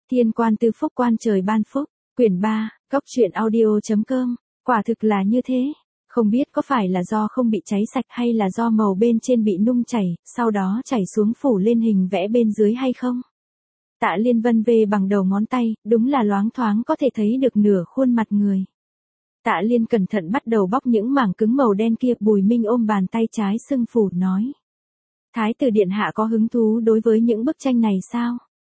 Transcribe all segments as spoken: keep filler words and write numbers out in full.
Thiên quan tư phúc quan trời ban phúc, quyển ba, cốc truyện audio.com, quả thực là như thế. Không biết có phải là do không bị cháy sạch hay là do màu bên trên bị nung chảy, sau đó chảy xuống phủ lên hình vẽ bên dưới hay không? Tạ Liên vân vê bằng đầu ngón tay, đúng là loáng thoáng có thể thấy được nửa khuôn mặt người. Tạ Liên cẩn thận bắt đầu bóc những mảng cứng màu đen kia, Bùi Minh ôm bàn tay trái sưng phù nói. Thái tử điện hạ có hứng thú đối với những bức tranh này sao?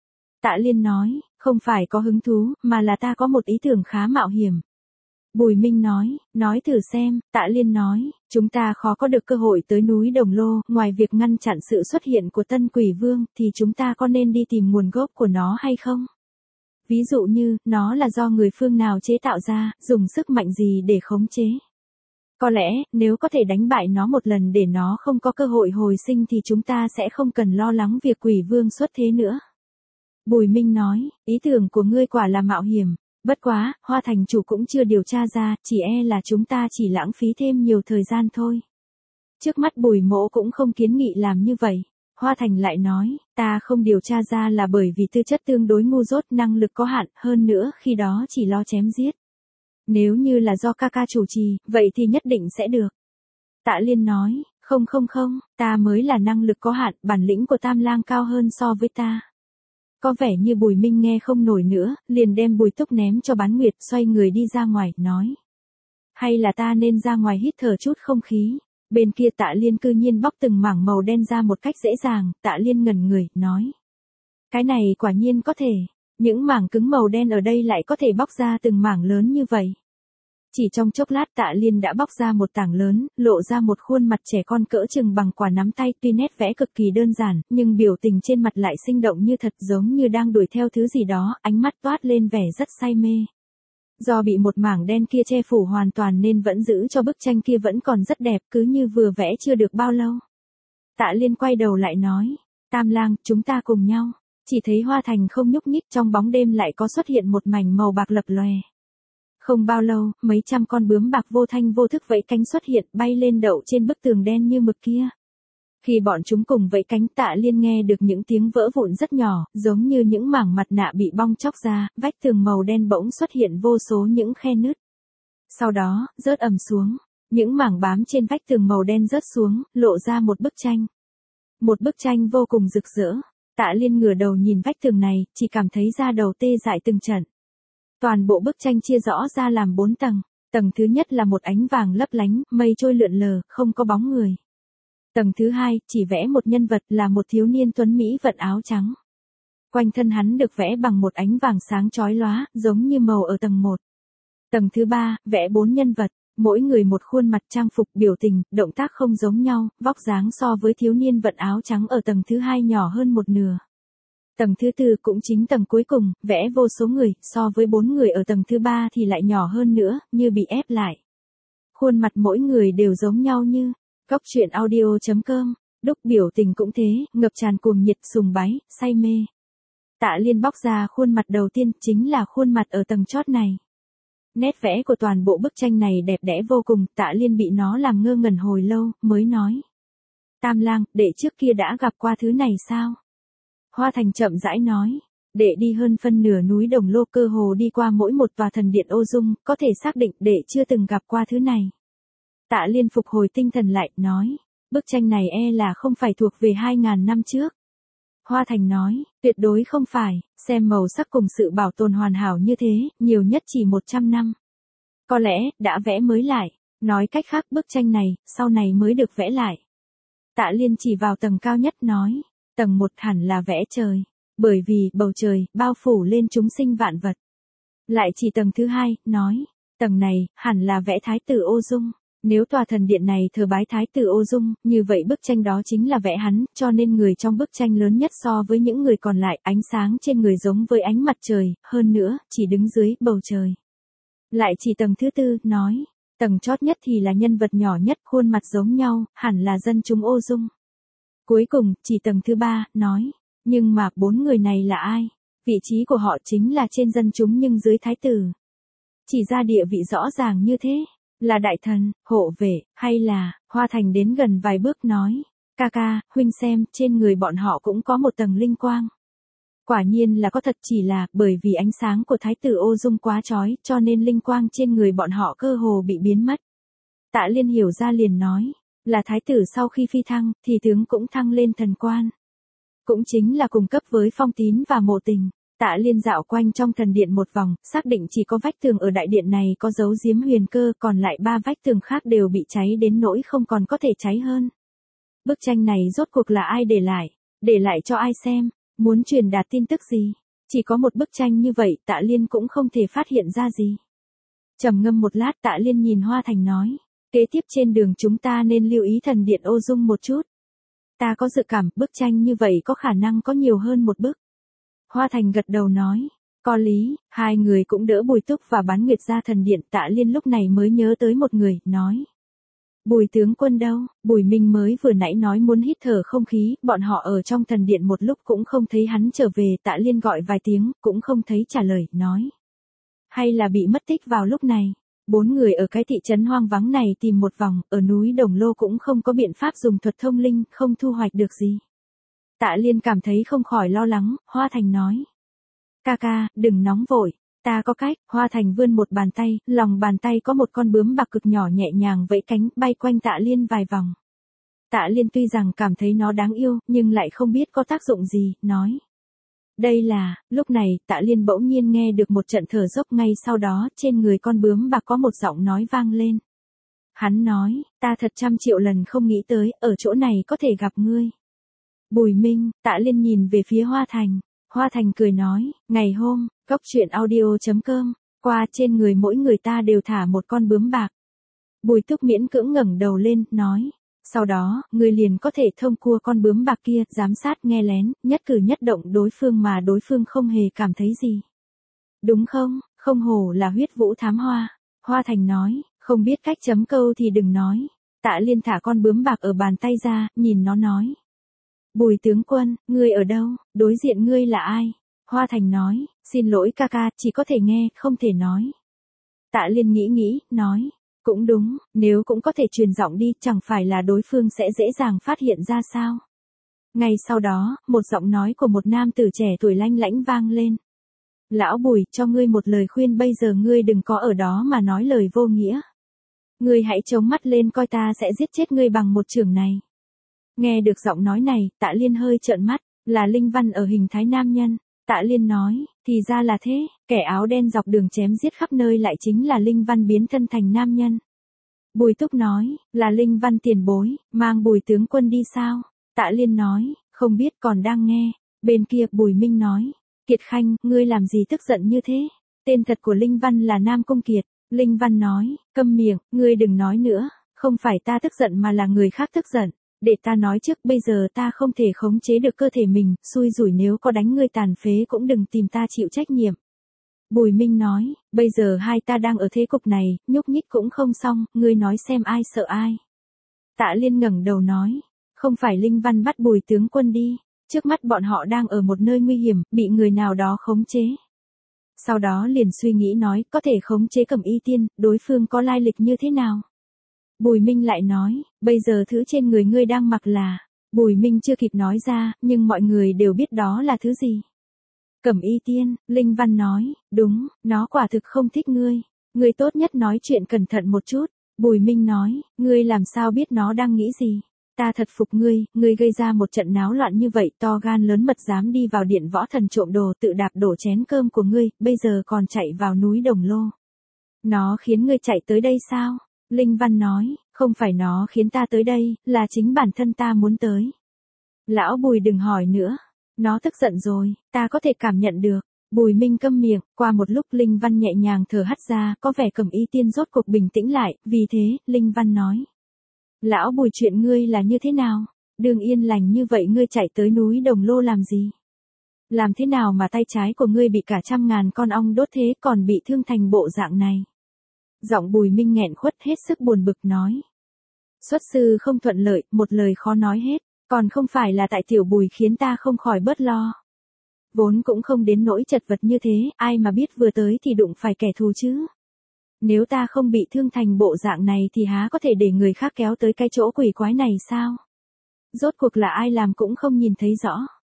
Tạ Liên nói, không phải có hứng thú, mà là ta có một ý tưởng khá mạo hiểm. Bùi Minh nói, nói thử xem. Tạ Liên nói, chúng ta khó có được cơ hội tới núi Đồng Lô, ngoài việc ngăn chặn sự xuất hiện của Tân Quỷ Vương, thì chúng ta có nên đi tìm nguồn gốc của nó hay không? Ví dụ như, nó là do người phương nào chế tạo ra, dùng sức mạnh gì để khống chế. Có lẽ, nếu có thể đánh bại nó một lần để nó không có cơ hội hồi sinh thì chúng ta sẽ không cần lo lắng việc Quỷ Vương xuất thế nữa. Bùi Minh nói, ý tưởng của ngươi quả là mạo hiểm. Bất quá, Hoa thành chủ cũng chưa điều tra ra, chỉ e là chúng ta chỉ lãng phí thêm nhiều thời gian thôi. Trước mắt Bùi Mỗ cũng không kiến nghị làm như vậy. Hoa Thành lại nói, ta không điều tra ra là bởi vì tư chất tương đối ngu dốt, năng lực có hạn, hơn nữa khi đó chỉ lo chém giết. Nếu như là do ca ca chủ trì, vậy thì nhất định sẽ được. Tạ Liên nói, không không không, ta mới là năng lực có hạn, bản lĩnh của Tam Lang cao hơn so với ta. Có vẻ như Bùi Minh nghe không nổi nữa, liền đem Bùi Túc ném cho Bán Nguyệt, xoay người đi ra ngoài, nói. Hay là ta nên ra ngoài hít thở chút không khí. Bên kia Tạ Liên cư nhiên bóc từng mảng màu đen ra một cách dễ dàng, Tạ Liên ngẩn người, nói. Cái này quả nhiên có thể, những mảng cứng màu đen ở đây lại có thể bóc ra từng mảng lớn như vậy. Chỉ trong chốc lát Tạ Liên đã bóc ra một tảng lớn, lộ ra một khuôn mặt trẻ con cỡ chừng bằng quả nắm tay, tuy nét vẽ cực kỳ đơn giản, nhưng biểu tình trên mặt lại sinh động như thật, giống như đang đuổi theo thứ gì đó, ánh mắt toát lên vẻ rất say mê. Do bị một mảng đen kia che phủ hoàn toàn nên vẫn giữ cho bức tranh kia vẫn còn rất đẹp, cứ như vừa vẽ chưa được bao lâu. Tạ Liên quay đầu lại nói, Tam Lang, chúng ta cùng nhau. Chỉ thấy Hoa Thành không nhúc nhích, trong bóng đêm lại có xuất hiện một mảnh màu bạc lập lòe. Không bao lâu, mấy trăm con bướm bạc vô thanh vô thức vẫy cánh xuất hiện, bay lên đậu trên bức tường đen như mực kia. Khi bọn chúng cùng vẫy cánh, Tạ Liên nghe được những tiếng vỡ vụn rất nhỏ, giống như những mảng mặt nạ bị bong chóc ra, vách tường màu đen bỗng xuất hiện vô số những khe nứt. Sau đó, rớt ầm xuống, những mảng bám trên vách tường màu đen rớt xuống, lộ ra một bức tranh. Một bức tranh vô cùng rực rỡ. Tạ Liên ngửa đầu nhìn vách tường này, chỉ cảm thấy da đầu tê dại từng trận. Toàn bộ bức tranh chia rõ ra làm bốn tầng. Tầng thứ nhất là một ánh vàng lấp lánh, mây trôi lượn lờ, không có bóng người. Tầng thứ hai, chỉ vẽ một nhân vật là một thiếu niên tuấn mỹ vận áo trắng. Quanh thân hắn được vẽ bằng một ánh vàng sáng chói lóa, giống như màu ở tầng một. Tầng thứ ba, vẽ bốn nhân vật, mỗi người một khuôn mặt, trang phục, biểu tình, động tác không giống nhau, vóc dáng so với thiếu niên vận áo trắng ở tầng thứ hai nhỏ hơn một nửa. Tầng thứ tư cũng chính tầng cuối cùng, vẽ vô số người, so với bốn người ở tầng thứ ba thì lại nhỏ hơn nữa, như bị ép lại. Khuôn mặt mỗi người đều giống nhau như cốc truyện audio.com, đúc biểu tình cũng thế, ngập tràn cuồng nhiệt, sùng bái, say mê. Tạ Liên bóc ra khuôn mặt đầu tiên, chính là khuôn mặt ở tầng chót này. Nét vẽ của toàn bộ bức tranh này đẹp đẽ vô cùng, Tạ Liên bị nó làm ngơ ngẩn hồi lâu, mới nói. Tam Lang, đệ trước kia đã gặp qua thứ này sao? Hoa Thành chậm rãi nói, đệ đi hơn phân nửa núi Đồng Lô, cơ hồ đi qua mỗi một tòa thần điện ô dung, có thể xác định đệ chưa từng gặp qua thứ này. Tạ Liên phục hồi tinh thần lại, nói, bức tranh này e là không phải thuộc về hai ngàn năm trước. Hoa Thành nói, tuyệt đối không phải, xem màu sắc cùng sự bảo tồn hoàn hảo như thế, nhiều nhất chỉ một trăm năm. Có lẽ, đã vẽ mới lại, nói cách khác bức tranh này, sau này mới được vẽ lại. Tạ Liên chỉ vào tầng cao nhất nói, tầng một hẳn là vẽ trời, bởi vì bầu trời bao phủ lên chúng sinh vạn vật. Lại chỉ tầng thứ hai, nói, tầng này hẳn là vẽ Thái tử Ô Dung. Nếu tòa thần điện này thờ bái Thái tử Ô Dung, như vậy bức tranh đó chính là vẽ hắn, cho nên người trong bức tranh lớn nhất so với những người còn lại, ánh sáng trên người giống với ánh mặt trời, hơn nữa, chỉ đứng dưới bầu trời. Lại chỉ tầng thứ tư, nói, tầng chót nhất thì là nhân vật nhỏ nhất, khuôn mặt giống nhau, hẳn là dân chúng Ô Dung. Cuối cùng, chỉ tầng thứ ba, nói, nhưng mà bốn người này là ai? Vị trí của họ chính là trên dân chúng nhưng dưới thái tử. Chỉ ra địa vị rõ ràng như thế, là đại thần, hộ vệ, hay là, Hoa Thành đến gần vài bước nói, ca ca, huynh xem, trên người bọn họ cũng có một tầng linh quang. Quả nhiên là có thật, chỉ là bởi vì ánh sáng của Thái tử Ô Dung quá chói, cho nên linh quang trên người bọn họ cơ hồ bị biến mất. Tạ Liên hiểu ra liền nói, là Thái tử sau khi phi thăng, thì tướng cũng thăng lên thần quan. Cũng chính là cùng cấp với Phong Tín và Mộ Tình. Tạ Liên dạo quanh trong thần điện một vòng, xác định chỉ có vách tường ở đại điện này có dấu giếm huyền cơ, còn lại ba vách tường khác đều bị cháy đến nỗi không còn có thể cháy hơn. Bức tranh này rốt cuộc là ai để lại? Để lại cho ai xem? Muốn truyền đạt tin tức gì? Chỉ có một bức tranh như vậy, Tạ Liên cũng không thể phát hiện ra gì. Trầm ngâm một lát, Tạ Liên nhìn Hoa Thành nói, kế tiếp trên đường chúng ta nên lưu ý thần điện Ô Dung một chút. Ta có dự cảm, bức tranh như vậy có khả năng có nhiều hơn một bức. Hoa Thành gật đầu nói, có lý. Hai người cũng đỡ Bùi Túc và Bán Nguyệt ra thần điện. Tạ Liên lúc này mới nhớ tới một người, nói, Bùi tướng quân đâu? Bùi Minh mới vừa nãy nói muốn hít thở không khí, bọn họ ở trong thần điện một lúc cũng không thấy hắn trở về. Tạ Liên gọi vài tiếng, cũng không thấy trả lời, nói, hay là bị mất tích vào lúc này. Bốn người ở cái thị trấn hoang vắng này tìm một vòng, ở núi Đồng Lô cũng không có biện pháp dùng thuật thông linh, không thu hoạch được gì. Tạ Liên cảm thấy không khỏi lo lắng. Hoa Thành nói, ca ca, đừng nóng vội, ta có cách. Hoa Thành vươn một bàn tay, lòng bàn tay có một con bướm bạc cực nhỏ nhẹ nhàng vẫy cánh, bay quanh Tạ Liên vài vòng. Tạ Liên tuy rằng cảm thấy nó đáng yêu, nhưng lại không biết có tác dụng gì, nói, đây là. Lúc này, Tạ Liên bỗng nhiên nghe được một trận thở dốc, ngay sau đó, trên người con bướm bạc có một giọng nói vang lên. Hắn nói, ta thật trăm triệu lần không nghĩ tới, ở chỗ này có thể gặp ngươi. Bùi Minh. Tạ Liên nhìn về phía Hoa Thành. Hoa Thành cười nói, ngày hôm, cốc truyện audio chấm com, qua trên người mỗi người ta đều thả một con bướm bạc. Bùi Túc miễn cưỡng ngẩng đầu lên, nói, sau đó, ngươi liền có thể thông qua con bướm bạc kia, giám sát nghe lén, nhất cử nhất động đối phương mà đối phương không hề cảm thấy gì. Đúng không? Không hổ là huyết vũ thám hoa. Hoa Thành nói, không biết cách chấm câu thì đừng nói. Tạ Liên thả con bướm bạc ở bàn tay ra, nhìn nó nói, Bùi tướng quân, ngươi ở đâu? Đối diện ngươi là ai? Hoa Thành nói, xin lỗi ca ca, chỉ có thể nghe, không thể nói. Tạ Liên nghĩ nghĩ, nói, cũng đúng, nếu cũng có thể truyền giọng đi, chẳng phải là đối phương sẽ dễ dàng phát hiện ra sao? Ngay sau đó, một giọng nói của một nam tử trẻ tuổi lanh lãnh vang lên. Lão Bùi, cho ngươi một lời khuyên, bây giờ ngươi đừng có ở đó mà nói lời vô nghĩa. Ngươi hãy chống mắt lên coi, ta sẽ giết chết ngươi bằng một chưởng này. Nghe được giọng nói này, Tạ Liên hơi trợn mắt, là Linh Văn ở hình thái nam nhân. Tạ Liên nói, thì ra là thế, kẻ áo đen dọc đường chém giết khắp nơi lại chính là Linh Văn biến thân thành nam nhân. Bùi Túc nói, là Linh Văn tiền bối, mang Bùi tướng quân đi sao? Tạ Liên nói, không biết, còn đang nghe. Bên kia, Bùi Minh nói, Kiệt Khanh, ngươi làm gì tức giận như thế? Tên thật của Linh Văn là Nam Cung Kiệt. Linh Văn nói, câm miệng, ngươi đừng nói nữa, không phải ta tức giận mà là người khác tức giận. Để ta nói trước, bây giờ ta không thể khống chế được cơ thể mình, xui rủi nếu có đánh ngươi tàn phế cũng đừng tìm ta chịu trách nhiệm. Bùi Minh nói, bây giờ hai ta đang ở thế cục này, nhúc nhích cũng không xong, ngươi nói xem ai sợ ai. Tạ Liên ngẩng đầu nói, không phải Linh Văn bắt Bùi tướng quân đi, trước mắt bọn họ đang ở một nơi nguy hiểm, bị người nào đó khống chế. Sau đó liền suy nghĩ nói, có thể khống chế Cẩm Y Tiên, đối phương có lai lịch như thế nào? Bùi Minh lại nói, bây giờ thứ trên người ngươi đang mặc là. Bùi Minh chưa kịp nói ra, nhưng mọi người đều biết đó là thứ gì. Cẩm Y Tiên. Linh Văn nói, đúng, nó quả thực không thích ngươi. Ngươi tốt nhất nói chuyện cẩn thận một chút. Bùi Minh nói, ngươi làm sao biết nó đang nghĩ gì? Ta thật phục ngươi, ngươi gây ra một trận náo loạn như vậy, to gan lớn mật dám đi vào điện võ thần trộm đồ, tự đạp đổ chén cơm của ngươi, bây giờ còn chạy vào núi Đồng Lô. Nó khiến ngươi chạy tới đây sao? Linh Văn nói, không phải nó khiến ta tới đây, là chính bản thân ta muốn tới. Lão Bùi đừng hỏi nữa, nó tức giận rồi, ta có thể cảm nhận được. Bùi Minh câm miệng, qua một lúc Linh Văn nhẹ nhàng thở hắt ra, có vẻ Cẩm Y Tiên rốt cuộc bình tĩnh lại, vì thế, Linh Văn nói. Lão Bùi, chuyện ngươi là như thế nào? Đường yên lành như vậy ngươi chạy tới núi Đồng Lô làm gì? Làm thế nào mà tay trái của ngươi bị cả trăm ngàn con ong đốt thế, còn bị thương thành bộ dạng này? Giọng Bùi Minh nghẹn khuất, hết sức buồn bực nói. Xuất sư không thuận lợi, một lời khó nói hết, còn không phải là tại tiểu Bùi khiến ta không khỏi bớt lo. Vốn cũng không đến nỗi chật vật như thế, ai mà biết vừa tới thì đụng phải kẻ thù chứ. Nếu ta không bị thương thành bộ dạng này thì há có thể để người khác kéo tới cái chỗ quỷ quái này sao? Rốt cuộc là ai làm cũng không nhìn thấy rõ.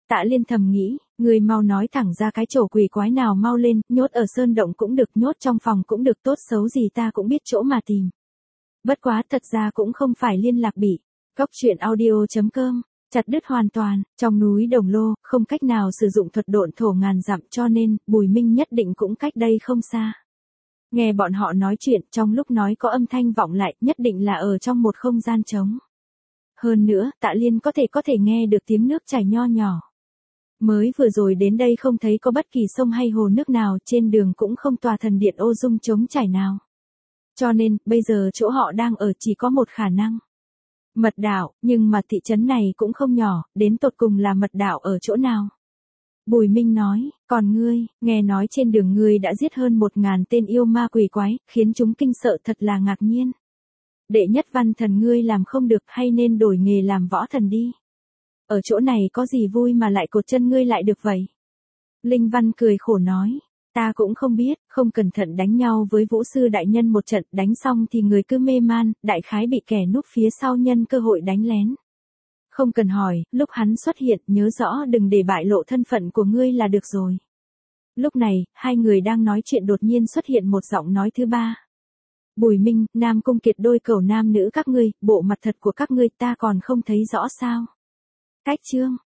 Tạ Liên thầm nghĩ, người mau nói thẳng ra cái chỗ quỷ quái nào mau lên, nhốt ở sơn động cũng được, nhốt trong phòng cũng được, tốt xấu gì ta cũng biết chỗ mà tìm. Bất quá thật ra cũng không phải liên lạc bị. Cóc truyện audio chấm com, chặt đứt hoàn toàn, trong núi Đồng Lô, không cách nào sử dụng thuật độn thổ ngàn dặm cho nên, Bùi Minh nhất định cũng cách đây không xa. Nghe bọn họ nói chuyện, trong lúc nói có âm thanh vọng lại, nhất định là ở trong một không gian trống. Hơn nữa, Tạ Liên có thể có thể nghe được tiếng nước chảy nho nhỏ. Mới vừa rồi đến đây không thấy có bất kỳ sông hay hồ nước nào, trên đường cũng không tòa thần điện ô dung trống chảy nào. Cho nên, bây giờ chỗ họ đang ở chỉ có một khả năng. Mật đạo, nhưng mà thị trấn này cũng không nhỏ, đến tột cùng là mật đạo ở chỗ nào? Bùi Minh nói, còn ngươi, nghe nói trên đường ngươi đã giết hơn một ngàn tên yêu ma quỷ quái, khiến chúng kinh sợ thật là ngạc nhiên. Đệ nhất văn thần ngươi làm không được hay nên đổi nghề làm võ thần đi. Ở chỗ này có gì vui mà lại cột chân ngươi lại được vậy? Linh Văn cười khổ nói, ta cũng không biết, không cẩn thận đánh nhau với Vũ sư đại nhân một trận, đánh xong thì người cứ mê man, đại khái bị kẻ núp phía sau nhân cơ hội đánh lén. Không cần hỏi, lúc hắn xuất hiện, nhớ rõ đừng để bại lộ thân phận của ngươi là được rồi. Lúc này, hai người đang nói chuyện đột nhiên xuất hiện một giọng nói thứ ba. Bùi Minh, Nam Cung Kiệt đôi cầu nam nữ các ngươi, bộ mặt thật của các ngươi ta còn không thấy rõ sao? Cách chương